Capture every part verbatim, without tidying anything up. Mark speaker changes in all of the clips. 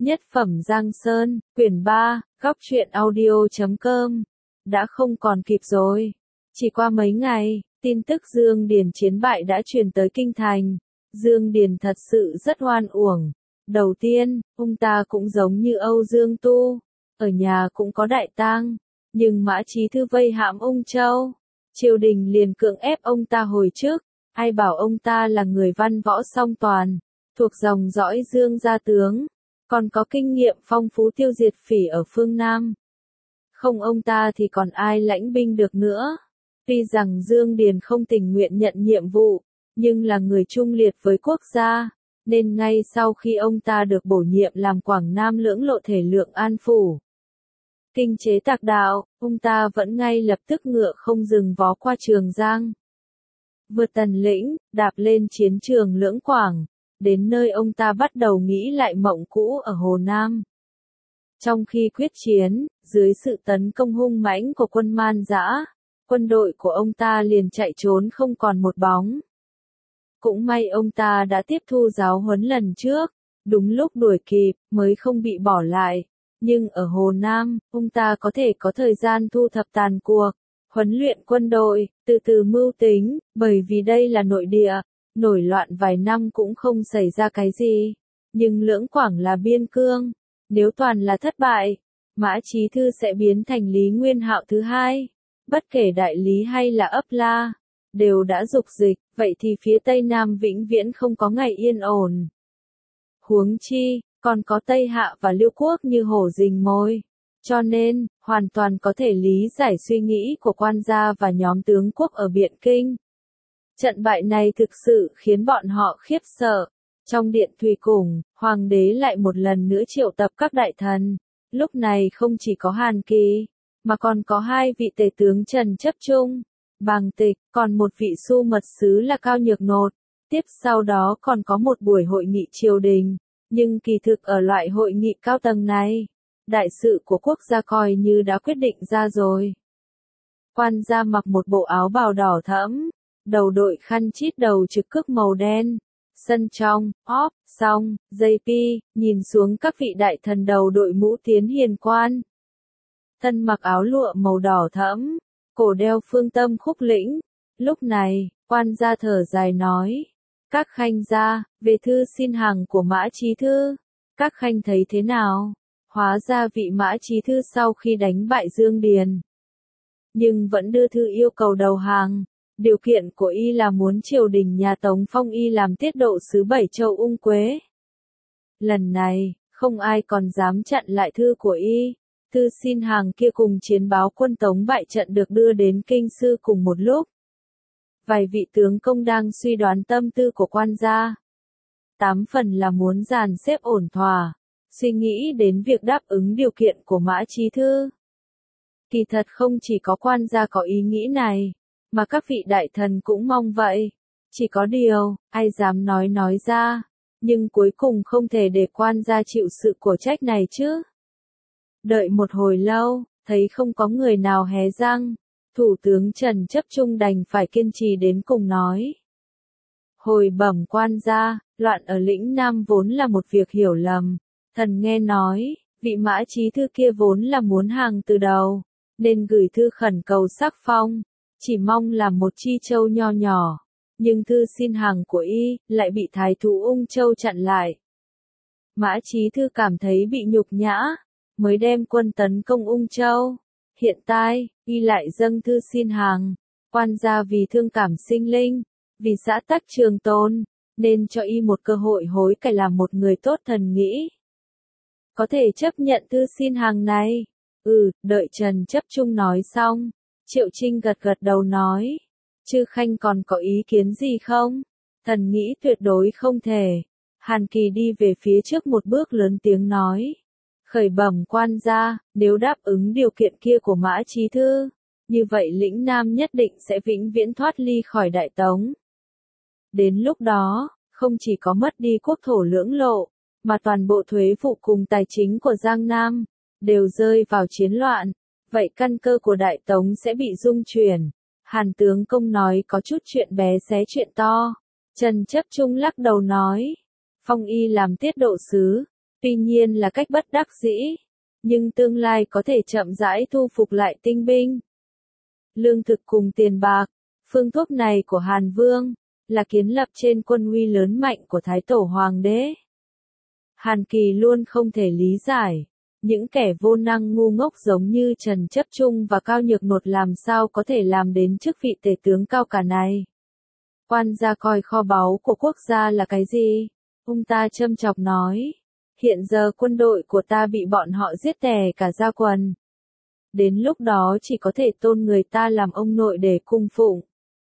Speaker 1: Nhất phẩm Giang Sơn, quyển ba, góc truyện audio chấm com. Đã không còn kịp rồi. Chỉ qua mấy ngày, tin tức Dương Điền chiến bại đã truyền tới kinh thành. Dương Điền thật sự rất oan uổng. Đầu tiên, ông ta cũng giống như Âu Dương Tu, ở nhà cũng có đại tang, nhưng Mã Chí Thư vây hãm Ung Châu. Triều đình liền cưỡng ép ông ta hồi chức, ai bảo ông ta là người văn võ song toàn, thuộc dòng dõi Dương gia tướng, còn có kinh nghiệm phong phú tiêu diệt phỉ ở phương Nam. Không ông ta thì còn ai lãnh binh được nữa. Tuy rằng Dương Điền không tình nguyện nhận nhiệm vụ, nhưng là người trung liệt với quốc gia, nên ngay sau khi ông ta được bổ nhiệm làm Quảng Nam lưỡng lộ thể lượng an phủ, kinh chế tạc đạo, ông ta vẫn ngay lập tức ngựa không dừng vó qua Trường Giang, vượt Tần Lĩnh, đạp lên chiến trường Lưỡng Quảng, đến nơi ông ta bắt đầu nghĩ lại mộng cũ ở Hồ Nam. Trong khi quyết chiến, dưới sự tấn công hung mãnh của quân Man Dã, quân đội của ông ta liền chạy trốn không còn một bóng. Cũng may ông ta đã tiếp thu giáo huấn lần trước, đúng lúc đuổi kịp, mới không bị bỏ lại. Nhưng ở Hồ Nam, ông ta có thể có thời gian thu thập tàn cuộc, huấn luyện quân đội, từ từ mưu tính, bởi vì đây là nội địa, nổi loạn vài năm cũng không xảy ra cái gì. Nhưng Lưỡng Quảng là biên cương, nếu toàn là thất bại, Mã Chí Thư sẽ biến thành Lý Nguyên Hạo thứ hai. Bất kể Đại Lý hay là Ấp La, đều đã dục dịch, vậy thì phía Tây Nam vĩnh viễn không có ngày yên ổn. Huống chi, còn có Tây Hạ và Liêu Quốc như hổ rình mồi. Cho nên, hoàn toàn có thể lý giải suy nghĩ của quan gia và nhóm tướng quốc ở Biện Kinh. Trận bại này thực sự khiến bọn họ khiếp sợ. Trong điện Thùy Cùng, Hoàng đế lại một lần nữa triệu tập các đại thần. Lúc này không chỉ có Hàn Kỳ, mà còn có hai vị tể tướng Trần Chấp Trung, Bàng Tịch, còn một vị su mật sứ là Cao Nhược Nột. Tiếp sau đó còn có một buổi hội nghị triều đình, nhưng kỳ thực ở loại hội nghị cao tầng này, đại sự của quốc gia coi như đã quyết định ra rồi. Quan gia mặc một bộ áo bào đỏ thẫm, đầu đội khăn chít đầu trực cước màu đen. Sân trong, óp, song, dây pi, nhìn xuống các vị đại thần đầu đội mũ tiến hiền quan. Thân mặc áo lụa màu đỏ thẫm, cổ đeo phương tâm khúc lĩnh. Lúc này, quan gia thở dài nói, các khanh gia, về thư xin hàng của Mã Chí Thư, các khanh thấy thế nào? Hóa ra vị Mã Chí Thư sau khi đánh bại Dương Điền, nhưng vẫn đưa thư yêu cầu đầu hàng. Điều kiện của y là muốn triều đình nhà Tống phong y làm tiết độ sứ Bảy Châu Ung Quế. Lần này, không ai còn dám chặn lại thư của y. Thư xin hàng kia cùng chiến báo quân Tống bại trận được đưa đến kinh sư cùng một lúc. Vài vị tướng công đang suy đoán tâm tư của quan gia. Tám phần là muốn dàn xếp ổn thỏa, suy nghĩ đến việc đáp ứng điều kiện của Mã Chí Thư. Kỳ thật không chỉ có quan gia có ý nghĩ này, mà các vị đại thần cũng mong vậy. Chỉ có điều, ai dám nói nói ra, nhưng cuối cùng không thể để quan gia chịu sự cổ trách này chứ. Đợi một hồi lâu, thấy không có người nào hé răng, Thủ tướng Trần Chấp Trung đành phải kiên trì đến cùng nói. Hồi bẩm quan gia, loạn ở lĩnh Nam vốn là một việc hiểu lầm. Thần nghe nói, vị Mã Chí Thư kia vốn là muốn hàng từ đầu, nên gửi thư khẩn cầu sắc phong, chỉ mong làm một chi châu nho nhỏ. Nhưng thư xin hàng của y, lại bị thái thú Ung Châu chặn lại. Mã Chí Thư cảm thấy bị nhục nhã, mới đem quân tấn công Ung Châu. Hiện tại, y lại dâng thư xin hàng. Quan gia vì thương cảm sinh linh, vì xã tắc trường tồn, nên cho y một cơ hội hối cải làm một người tốt. Thần nghĩ có thể chấp nhận thư xin hàng này. Ừ, đợi Trần Chấp Trung nói xong, Triệu Trinh gật gật đầu nói, chư khanh còn có ý kiến gì không? Thần nghĩ tuyệt đối không thể. Hàn Kỳ đi về phía trước một bước lớn tiếng nói, khởi bẩm quan gia, nếu đáp ứng điều kiện kia của Mã Chí Thư, như vậy lĩnh Nam nhất định sẽ vĩnh viễn thoát ly khỏi Đại Tống. Đến lúc đó, không chỉ có mất đi quốc thổ lưỡng lộ, mà toàn bộ thuế vụ cùng tài chính của Giang Nam, đều rơi vào chiến loạn. Vậy căn cơ của Đại Tống sẽ bị rung chuyển. Hàn tướng công nói có chút chuyện bé xé chuyện to. Trần Chấp Trung lắc đầu nói, phong y làm tiết độ sứ, Tuy nhiên là cách bất đắc dĩ, nhưng tương lai có thể chậm rãi thu phục lại tinh binh. Lương thực cùng tiền bạc, phương thuốc này của Hàn Vương, là kiến lập trên quân uy lớn mạnh của Thái Tổ Hoàng đế. Hàn Kỳ luôn không thể lý giải, những kẻ vô năng ngu ngốc giống như Trần Chấp Trung và Cao Nhược Nột làm sao có thể làm đến chức vị tể tướng cao cả này. Quan gia coi kho báu của quốc gia là cái gì? Ông ta châm chọc nói, hiện giờ quân đội của ta bị bọn họ giết tè cả da quần. Đến lúc đó chỉ có thể tôn người ta làm ông nội để cung phụng.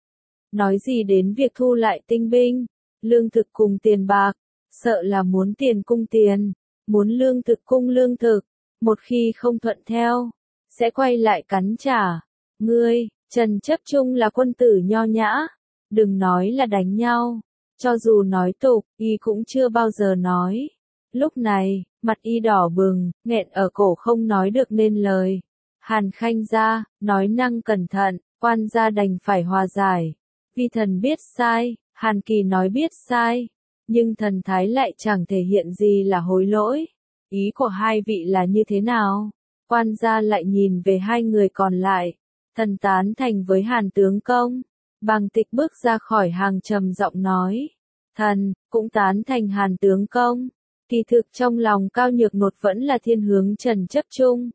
Speaker 1: Nói gì đến việc thu lại tinh binh, lương thực cùng tiền bạc, sợ là muốn tiền cung tiền, muốn lương thực cung lương thực, một khi không thuận theo, sẽ quay lại cắn trả. Ngươi, Trần Chấp Trung là quân tử nho nhã, đừng nói là đánh nhau, cho dù nói tục, y cũng chưa bao giờ nói. Lúc này, mặt y đỏ bừng, nghẹn ở cổ không nói được nên lời. Hàn Khanh gia, nói năng cẩn thận, quan gia đành phải hòa giải. Vì thần biết sai, Hàn Kỳ nói biết sai, nhưng thần thái lại chẳng thể hiện gì là hối lỗi. Ý của hai vị là như thế nào? Quan gia lại nhìn về hai người còn lại. Thần tán thành với Hàn tướng công. Bàng Tịch bước ra khỏi hàng trầm giọng nói. Thần, cũng tán thành Hàn tướng công. Kỳ thực trong lòng Cao Nhược Nột vẫn là thiên hướng Trần Chấp Trung.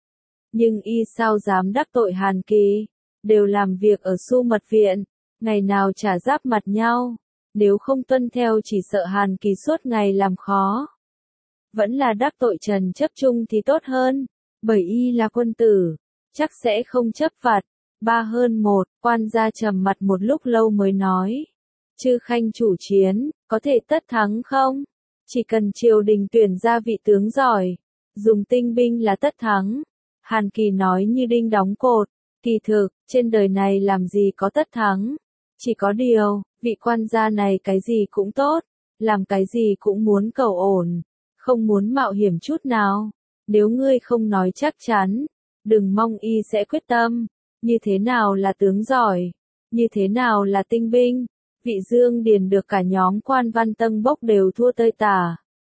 Speaker 1: Nhưng y sao dám đắc tội Hàn Kỳ, đều làm việc ở Su Mật Viện, ngày nào chả giáp mặt nhau, nếu không tuân theo chỉ sợ Hàn Kỳ suốt ngày làm khó. Vẫn là đắc tội Trần Chấp Trung thì tốt hơn, bởi y là quân tử, chắc sẽ không chấp vặt. Ba hơn một, quan gia trầm mặt một lúc lâu mới nói. Chư Khanh chủ chiến, có thể tất thắng không? Chỉ cần triều đình tuyển ra vị tướng giỏi, dùng tinh binh là tất thắng. Hàn Kỳ nói như đinh đóng cột, kỳ thực, trên đời này làm gì có tất thắng. Chỉ có điều, vị quan gia này cái gì cũng tốt, làm cái gì cũng muốn cầu ổn, không muốn mạo hiểm chút nào. Nếu ngươi không nói chắc chắn, đừng mong y sẽ quyết tâm. Như thế nào là tướng giỏi? Như thế nào là tinh binh? Vị Dương Điền được cả nhóm quan văn tân bốc đều thua tơi tả.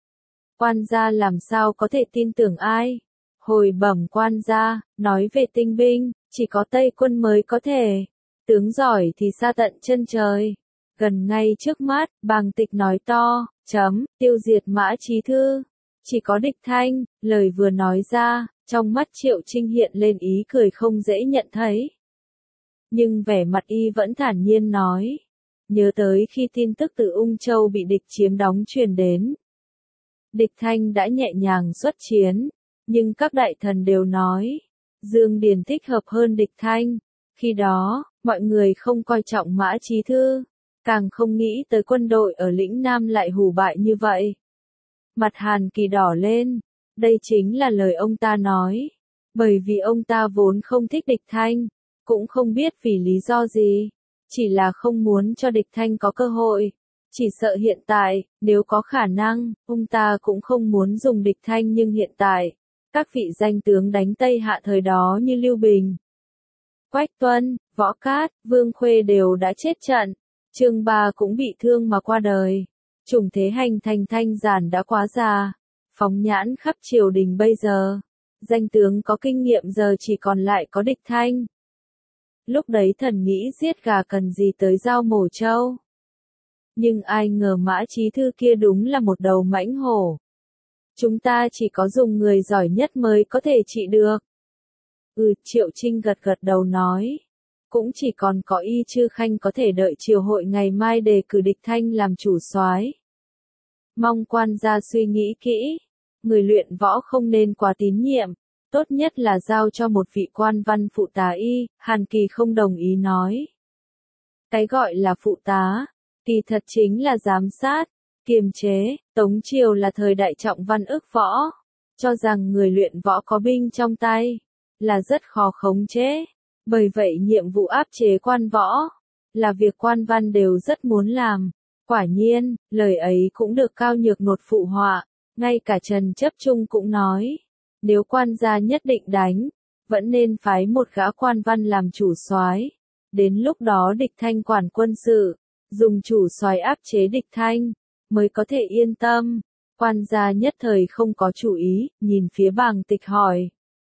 Speaker 1: Quan gia làm sao có thể tin tưởng ai? Hồi bẩm quan gia, nói về tinh binh, chỉ có Tây quân mới có thể. Tướng giỏi thì xa tận chân trời. Gần ngay trước mắt, Bàng Tịch nói to, chấm, tiêu diệt Mã Chí Thư. Chỉ có địch thanh, lời vừa nói ra, trong mắt Triệu Trinh hiện lên ý cười không dễ nhận thấy. Nhưng vẻ mặt y vẫn thản nhiên nói. Nhớ tới khi tin tức từ Ung Châu bị địch chiếm đóng truyền đến. Địch thanh đã nhẹ nhàng xuất chiến, nhưng các đại thần đều nói, Dương Điền thích hợp hơn địch thanh. Khi đó, mọi người không coi trọng Mã Chí Thư, càng không nghĩ tới quân đội ở lĩnh Nam lại hù bại như vậy. Mặt Hàn Kỳ đỏ lên, đây chính là lời ông ta nói, bởi vì ông ta vốn không thích địch thanh, cũng không biết vì lý do gì, chỉ là không muốn cho địch thanh có cơ hội. Chỉ sợ hiện tại, nếu có khả năng, ông ta cũng không muốn dùng địch thanh nhưng hiện tại, các vị danh tướng đánh Tây Hạ thời đó như Lưu Bình, Quách Tuân, Võ Cát, Vương Khuê đều đã chết trận, Trương Ba cũng bị thương mà qua đời. Chủng thế hành thành Thanh Giản đã quá già, phóng nhãn khắp triều đình bây giờ, danh tướng có kinh nghiệm giờ chỉ còn lại có địch thanh. Lúc đấy thần nghĩ giết gà cần gì tới dao mổ trâu. Nhưng ai ngờ Mã Chí Thư kia đúng là một đầu mãnh hổ. Chúng ta chỉ có dùng người giỏi nhất mới có thể trị được. Ừ, Triệu Trinh gật gật đầu nói. Cũng chỉ còn có y Chư Khanh có thể đợi triều hội ngày mai đề cử địch thanh làm chủ soái. Mong quan gia suy nghĩ kỹ. Người luyện võ không nên quá tín nhiệm. Tốt nhất là giao cho một vị quan văn phụ tá y. Hàn Kỳ không đồng ý nói. Cái gọi là phụ tá, kỳ thật chính là giám sát, kiềm chế. Tống triều là thời đại trọng văn ức võ. Cho rằng người luyện võ có binh trong tay, là rất khó khống chế. Bởi vậy nhiệm vụ áp chế quan võ, là việc quan văn đều rất muốn làm. Quả nhiên, lời ấy cũng được Cao Nhược Nột phụ họa, ngay cả Trần Chấp Trung cũng nói. Nếu quan gia nhất định đánh, vẫn nên phái một gã quan văn làm chủ soái. Đến lúc đó địch thanh quản quân sự, dùng chủ soái áp chế địch thanh, mới có thể yên tâm. Quan gia nhất thời không có chủ ý, nhìn phía Bàng Tịch hỏi.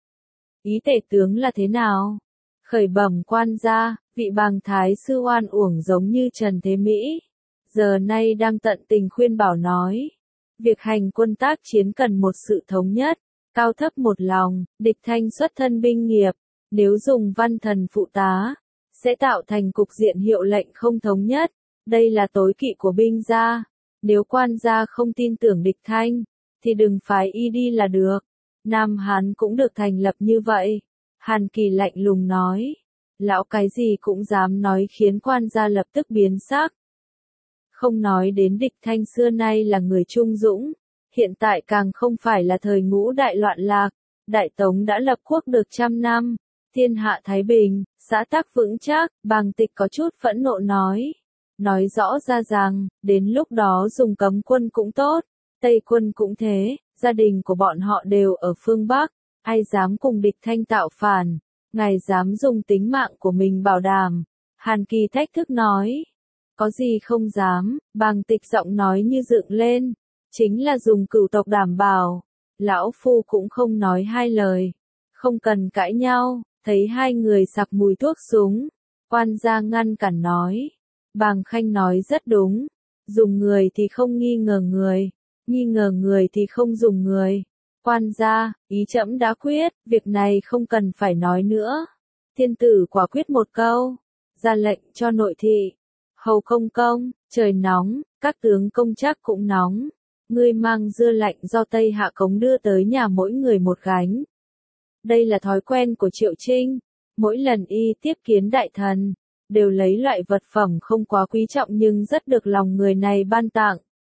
Speaker 1: Ý tể tướng là thế nào? Khởi bẩm quan gia, vị Bàng thái sư oan uổng giống như Trần Thế Mỹ. Giờ nay đang tận tình khuyên bảo nói. Việc hành quân tác chiến cần một sự thống nhất, cao thấp một lòng, địch thanh xuất thân binh nghiệp. Nếu dùng văn thần phụ tá, sẽ tạo thành cục diện hiệu lệnh không thống nhất. Đây là tối kỵ của binh gia. Nếu quan gia không tin tưởng địch thanh, thì đừng phái y đi là được. Nam Hán cũng được thành lập như vậy. Hàn Kỳ lạnh lùng nói. Lão cái gì cũng dám nói khiến quan gia lập tức biến sắc. Không nói đến địch thanh xưa nay là người trung dũng. Hiện tại càng không phải là thời ngũ đại loạn lạc. Đại Tống đã lập quốc được trăm năm. Thiên hạ thái bình, xã tắc vững chắc. Bàng Tịch có chút phẫn nộ nói. Nói rõ ra rằng, đến lúc đó dùng cấm quân cũng tốt, Tây quân cũng thế, gia đình của bọn họ đều ở phương Bắc, ai dám cùng địch thanh tạo phản, ngài dám dùng tính mạng của mình bảo đảm. Hàn Kỳ thách thức nói, có gì không dám, Bàng Tịch giọng nói như dựng lên, chính là dùng cửu tộc đảm bảo. Lão phu cũng không nói hai lời, không cần cãi nhau, thấy hai người sặc mùi thuốc súng, quan gia ngăn cản nói. Bàng Khanh nói rất đúng, dùng người thì không nghi ngờ người, nghi ngờ người thì không dùng người. Quan gia, ý trẫm đã quyết, việc này không cần phải nói nữa. Thiên tử quả quyết một câu, ra lệnh cho nội thị. Hầu công công, trời nóng, các tướng công chắc cũng nóng. Ngươi mang dưa lạnh do Tây Hạ Cống đưa tới nhà mỗi người một gánh. Đây là thói quen của Triệu Trinh, mỗi lần y tiếp kiến đại thần, đều lấy loại vật phẩm không quá quý trọng nhưng rất được lòng người này ban tặng.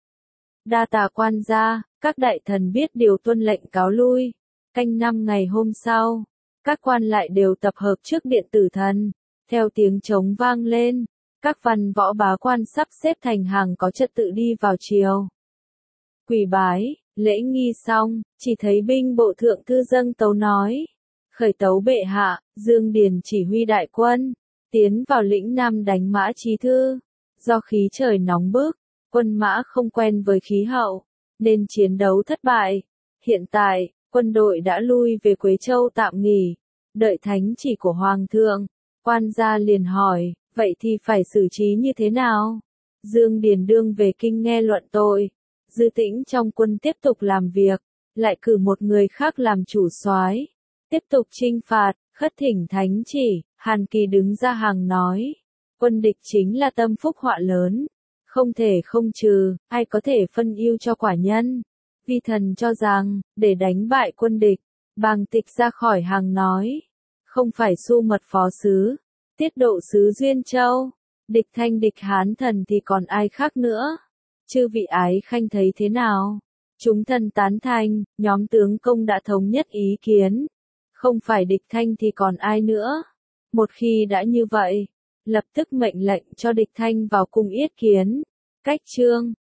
Speaker 1: Đa tạ quan gia, các đại thần biết điều tuân lệnh cáo lui. Canh năm ngày hôm sau, các quan lại đều tập hợp trước điện tử thần. Theo tiếng trống vang lên, các văn võ bá quan sắp xếp thành hàng có trật tự đi vào triều. Quỳ bái, lễ nghi xong, chỉ thấy binh bộ thượng thư dâng tấu nói. Khởi tấu bệ hạ, Dương Điền chỉ huy đại quân, tiến vào lĩnh Nam đánh Mã Chí Thư. Do khí trời nóng bức, quân Mã không quen với khí hậu, nên chiến đấu thất bại. Hiện tại, quân đội đã lui về Quế Châu tạm nghỉ, đợi thánh chỉ của Hoàng thượng. Quan gia liền hỏi, vậy thì phải xử trí như thế nào? Dương Điền đương về kinh nghe luận tội. Dư Tĩnh trong quân tiếp tục làm việc, lại cử một người khác làm chủ soái, tiếp tục chinh phạt, khất thỉnh thánh chỉ. Hàn Kỳ đứng ra hàng nói, quân địch chính là tâm phúc họa lớn, không thể không trừ, ai có thể phân ưu cho quả nhân. Vi thần cho rằng, để đánh bại quân địch, Bàng Tịch ra khỏi hàng nói, không phải Su Mật phó sứ, tiết độ sứ Duyên Châu, địch thanh địch Hán thần thì còn ai khác nữa. Chư vị ái khanh thấy thế nào? Chúng thần tán thành, nhóm tướng công đã thống nhất ý kiến. Không phải địch thanh thì còn ai nữa. Một khi đã như vậy, lập tức mệnh lệnh cho địch thanh vào cung yết kiến. Cách chương